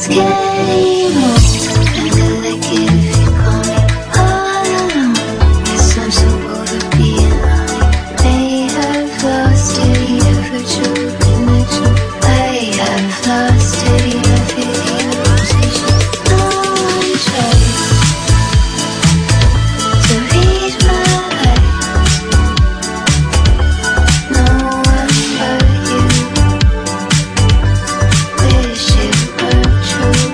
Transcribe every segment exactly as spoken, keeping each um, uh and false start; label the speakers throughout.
Speaker 1: getting old. Kinda like it if you call me all alone. Guess I'm so bored of being lonely. May have lost it, ever true connection. I have lost it, ever the conversation. No one tries to read my eyes. No one but you. Wish it weren't true.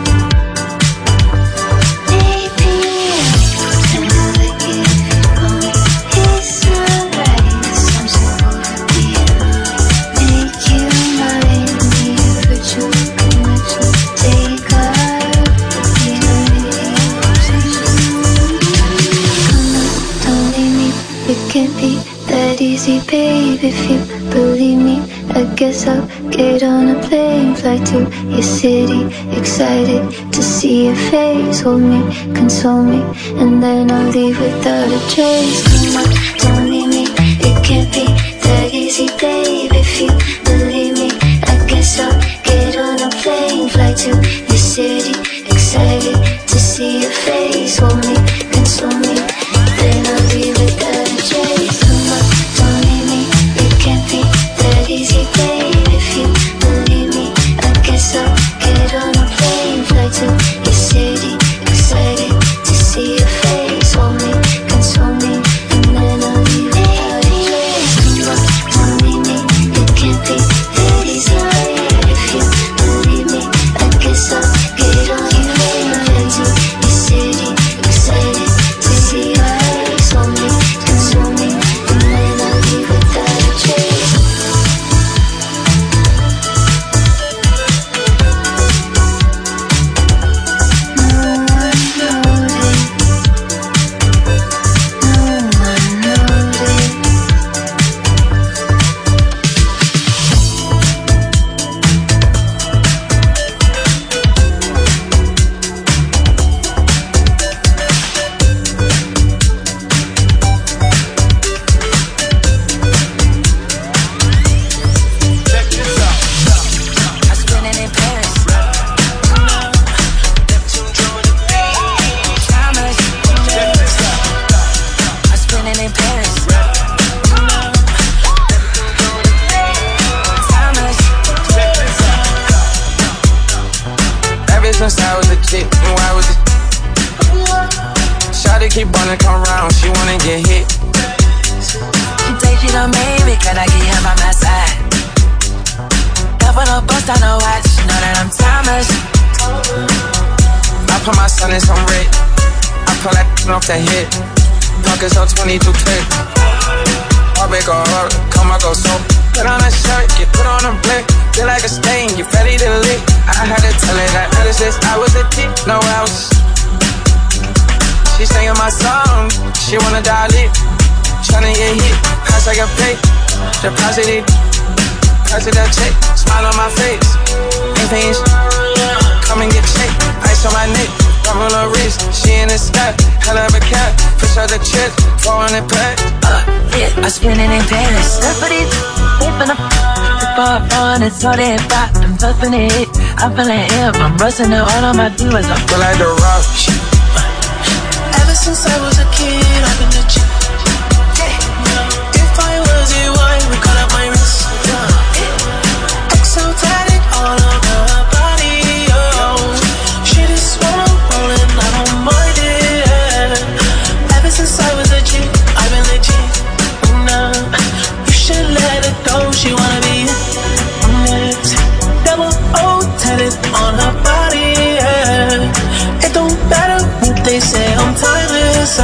Speaker 1: Maybe I kinda like it if you call me. It's not right, 'cause I'm so bored of being lonely. Make you mine, me for true connection. Take love, the conversation. Come on, don't leave me. It can't be that easy, babe. If you believe me, I guess I'll get on a plane, fly to your city. Excited to see your face, hold me, console me, and then I'll leave without a trace. Come on, don't leave me. It can't be that easy, babe. If you believe me, I guess I'll get on a plane, fly to your city. Excited to see your face, hold me, console me, then I'll leave without a trace. Come on, don't leave me. It can't be that easy, babe. If you believe me, I guess I'll get on a plane, fly to your city. Excited to see your face, hold me, console me, and then I'll leave without a trace. Come on, don't leave me. It can't be that easy, babe. If you believe me, I guess I'll get on a plane, fly to your city. Excited to see your face, hold me, console me, and then I'll leave without a trace. No one noticed. No one noticed.
Speaker 2: Check this out.
Speaker 3: I spend it in Paris.
Speaker 2: Neptune join the beat.
Speaker 3: Timeless.
Speaker 2: Check this out.
Speaker 3: I spend it in Paris. Timeless.
Speaker 2: Check this out. Ever since I was a kid, knew I was a Shawty keep wanna come round, she wanna get hit.
Speaker 3: She say she done made me, can I get him by my side? Never no bust on no watch, know that I'm timeless.
Speaker 2: I put my son in some red. I pull that off the hit. Pockets on twenty-two clip. All big or hard, come I go so. Put on a shirt, get put on a blick. Feel like a stain, you ready to lick. I had to tell her that ever since I was a kid, no else. She singing my song, she wanna dial it. Tryna get hit, pass like a play. Deposit it, pass it that check. Smile on my face, ain't paying sh- Come and get checked, ice on my neck, rub on her wrist. She in the sky, hell of a cat. Push out the chest, four hundred pack.
Speaker 3: Uh, yeah, I spend it in Paris. That's what it is. When I'm far on, it's all that pop. I'm puffing it. I'm feeling hip. I'm rusting it. All of my divas. I'm
Speaker 2: Feel like the rock.
Speaker 4: Ever since I was a kid, I've been a chick. If I was a wine, we cut up my wrist. Exotic all over her body, oh. She just wanna roll and I don't mind it. Ever since I was a chick, I've been legit. Nah, you should let it go. She wanna be next. Double O tatted on her body, yeah. It don't matter what they say, I'm timeless.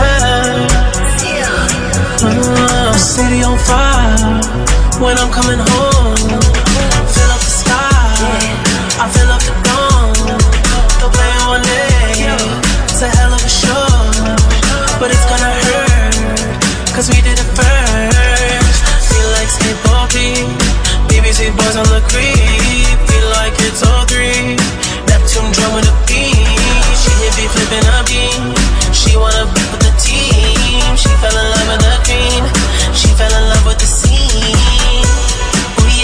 Speaker 4: Uh, city on fire when I'm coming home. Fill up the sky, I fill up the dome. Don't play on it, it's a hell of a show, but it's gonna hurt, cause we did it first. Feel like skateboarding, B B C boys on the creep. Feel like it's all three, Neptune drum with a beat. She hit me flipping a beat. She wanna be with the team. She fell in love with the green. She fell in love with the scene. Ooh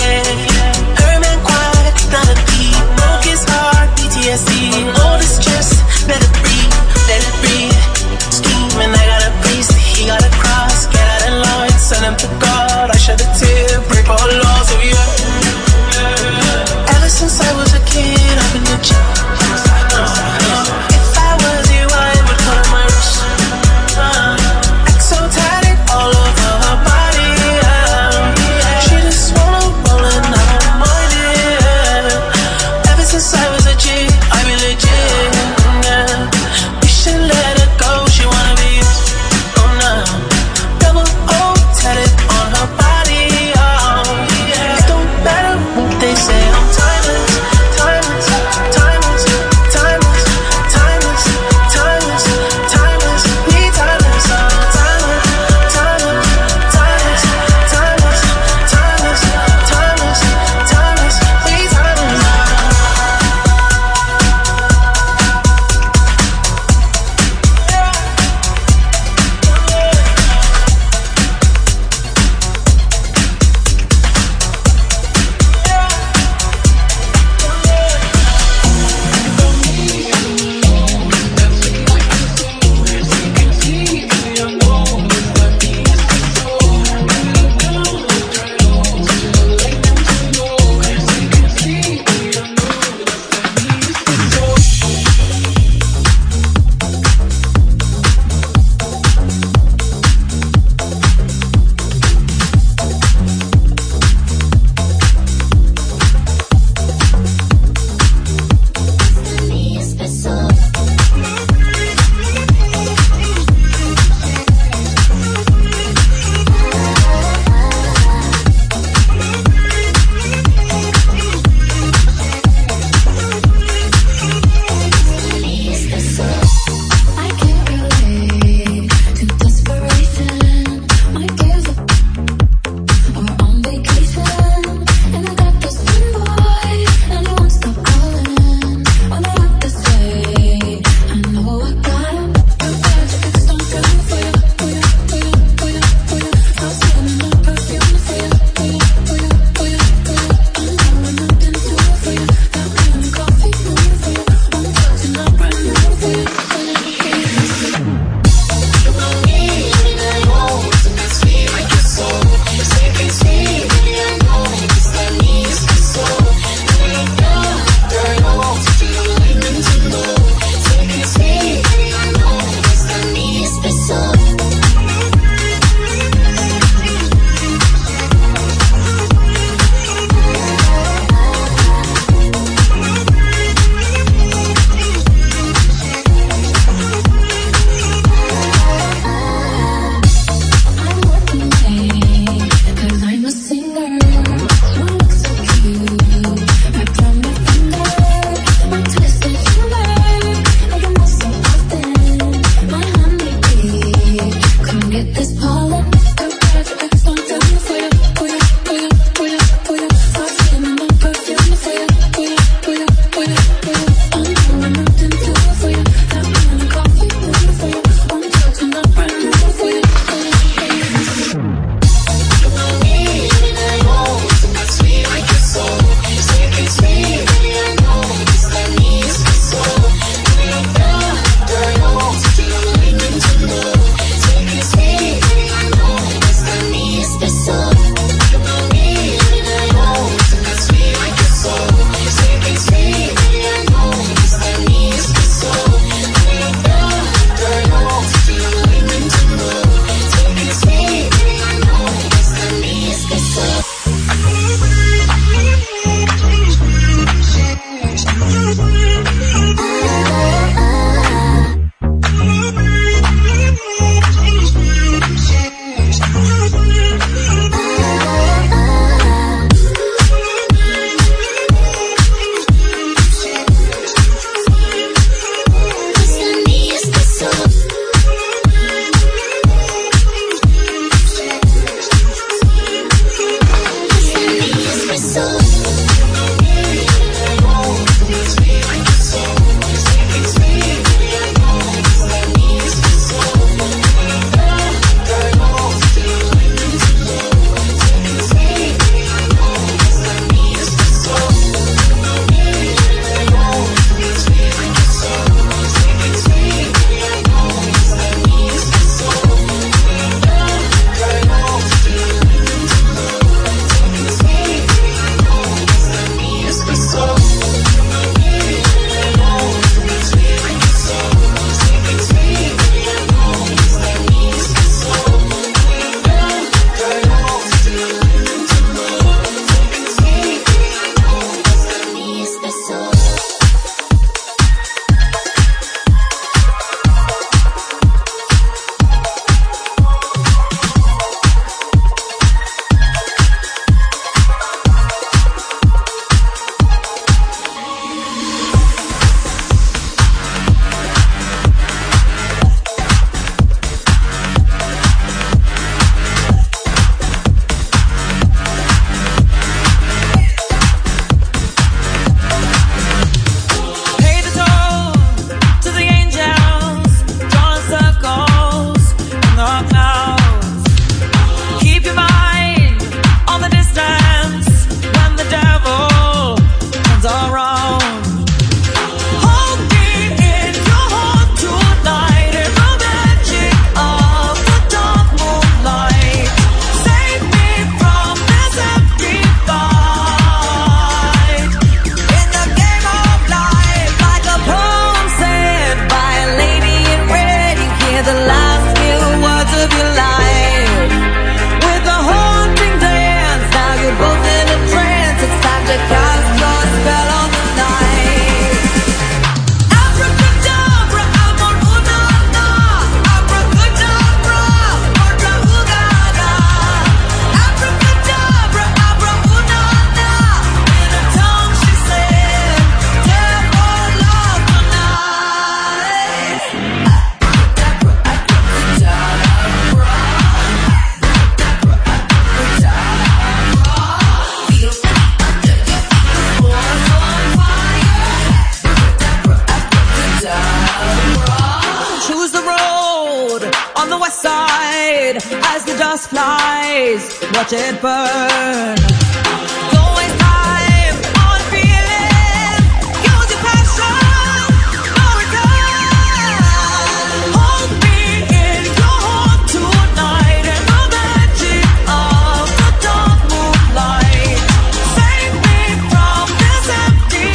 Speaker 5: side as the dust flies. Watch it burn. Don't waste time on feeling. Use your passion. No return. Hold me in your heart tonight in the magic of the dark moonlight. Save me from this empty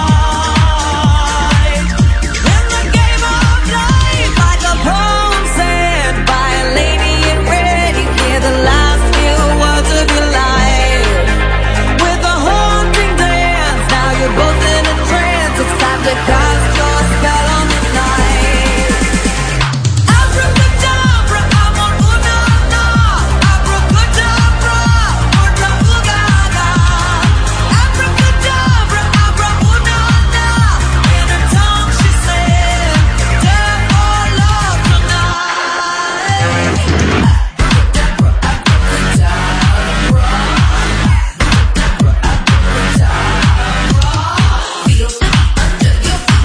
Speaker 5: fight. In the game of life, like a poem said by a lady in red, you hear the last few words of your life. With a haunting dance, now you're both in a trance. It's time to cast your spell on the night. Abracadabra, I'm on ooh-na-na. Abracadabra, ooh-na-ooh-ga-ga. Abracadabra, abra ooh-na-na. In her tongue she said, death or love tonight. Feel it under your feet.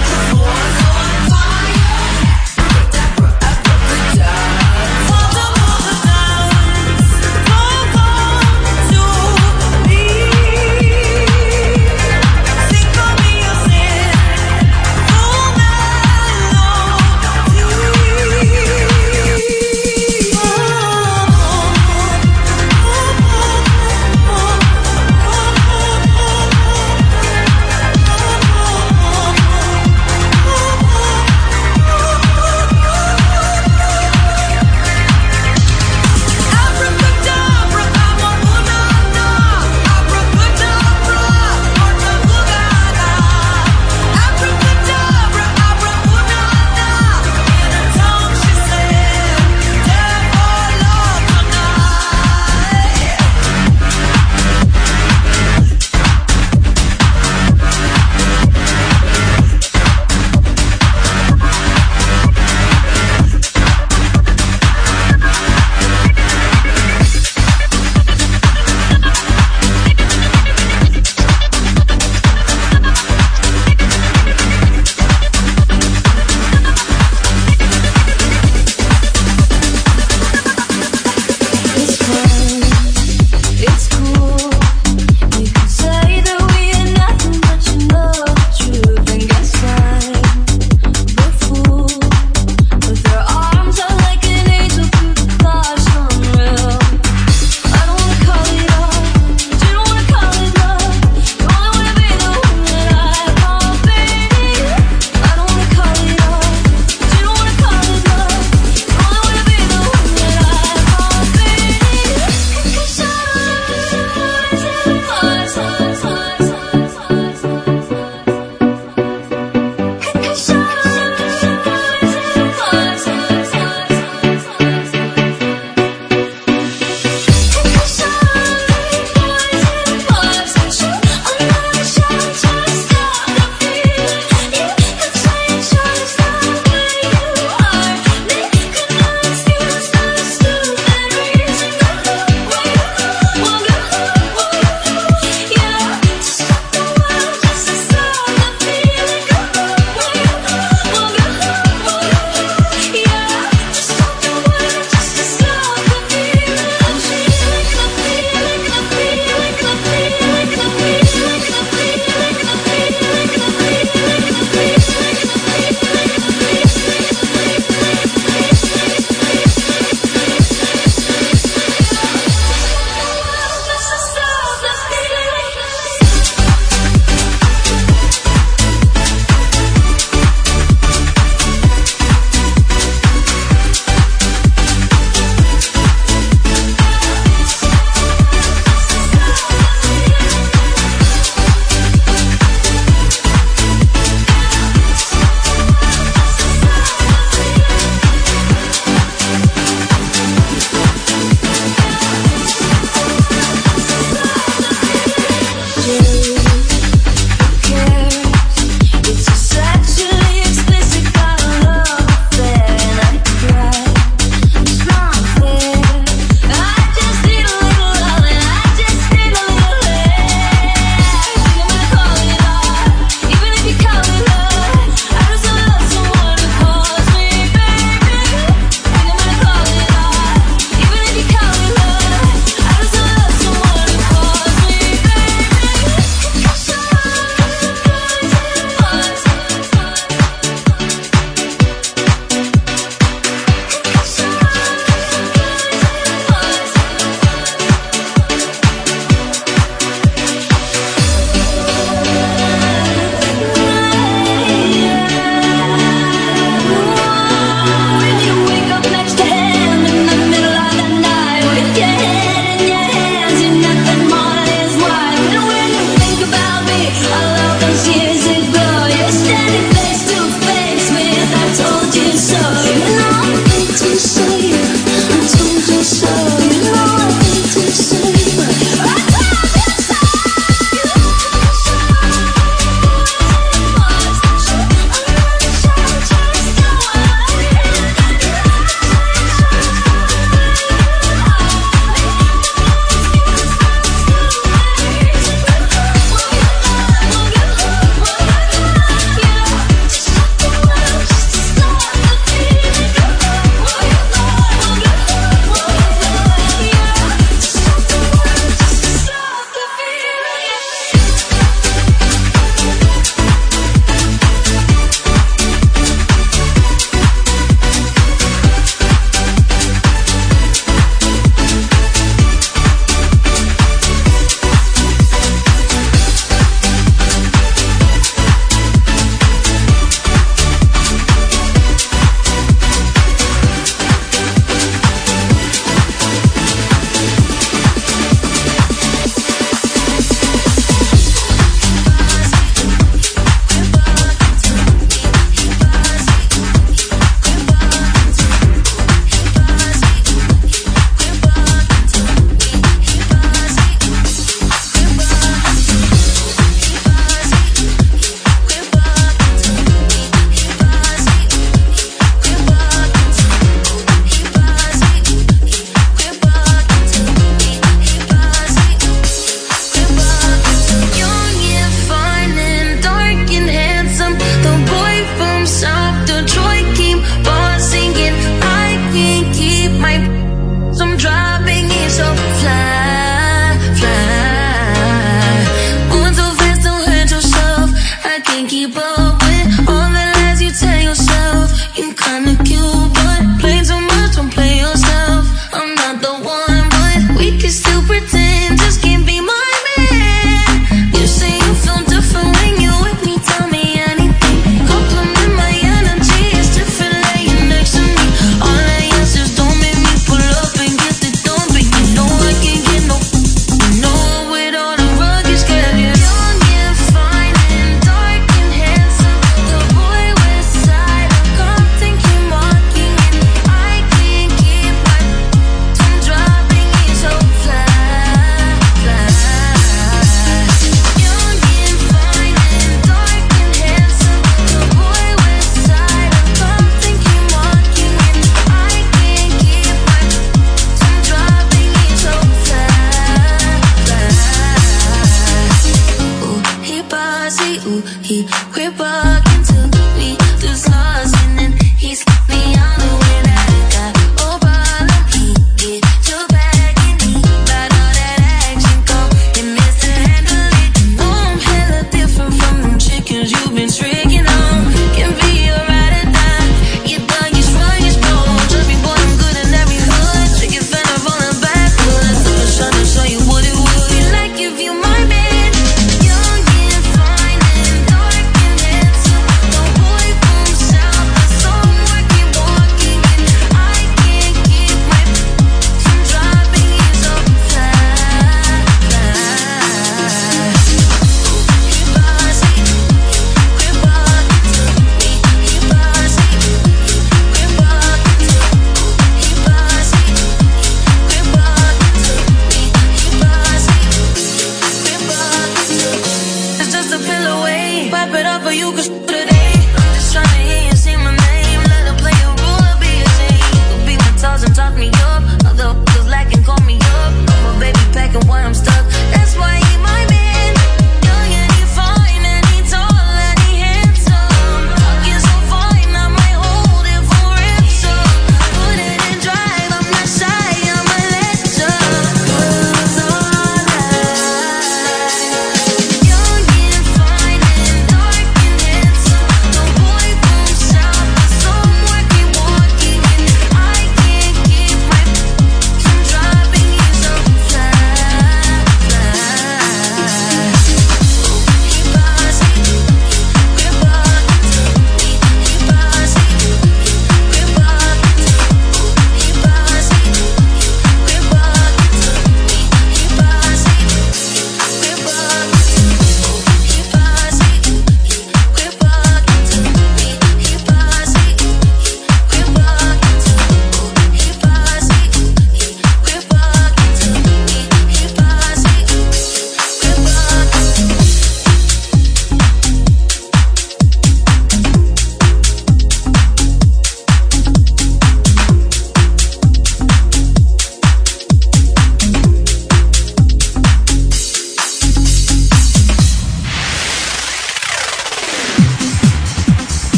Speaker 6: keep up with all the lies you tell yourself. You kinda cute, but play too much, don't play yourself. I'm not the one, but we can still pretend. Just can't be my man. You say you feel different when you with me. Tell me anything. Compliment my energy. It's different laying next to me. All I ask is don't make me pull up and get the door, but you know I can't get no. You know with all the rugged girl, you're young and fine and dark and handsome. The boy west side of Compton keep mocking, and I can't keep my tongue dropping. He's so fly, fly. Young and fine and dark and handsome. The boy west side of Compton keep mocking, and I can't keep my tongue dropping. He's so fly, fly. Ooh, he bossy, ooh, he quit walking to me through slots, and then he slipped me on the way that I got. Oh, problem, he get your back, and he got all that action, go and Mister Handle it. You know I'm hella different from them chickens you've been tricking on. Can be a ride or die. You thug, you strong, you strong. Trust me, boy, I'm good in every hood. Chicken finna rolling backwards. I'm just trying to show you what it would be like if you my man. Young and fine and dark and handsome. The boy from south, the somewhere keep walking, and I can't keep my tongue dropping. He's so fly, fly. He bossy, quit walking to me. He bossy, quit walking to me. He bossy, quit walking to me. He bossy, quit walking to me. It's just a pill away. Wipe it up for you, cause today I'm just trying to hear you say my name. Let her play a role, I'll be a shame. You'll be my toss and talk me up. Other f***ers lacking, call me up. Oh, my baby packing while I'm stuck. That's why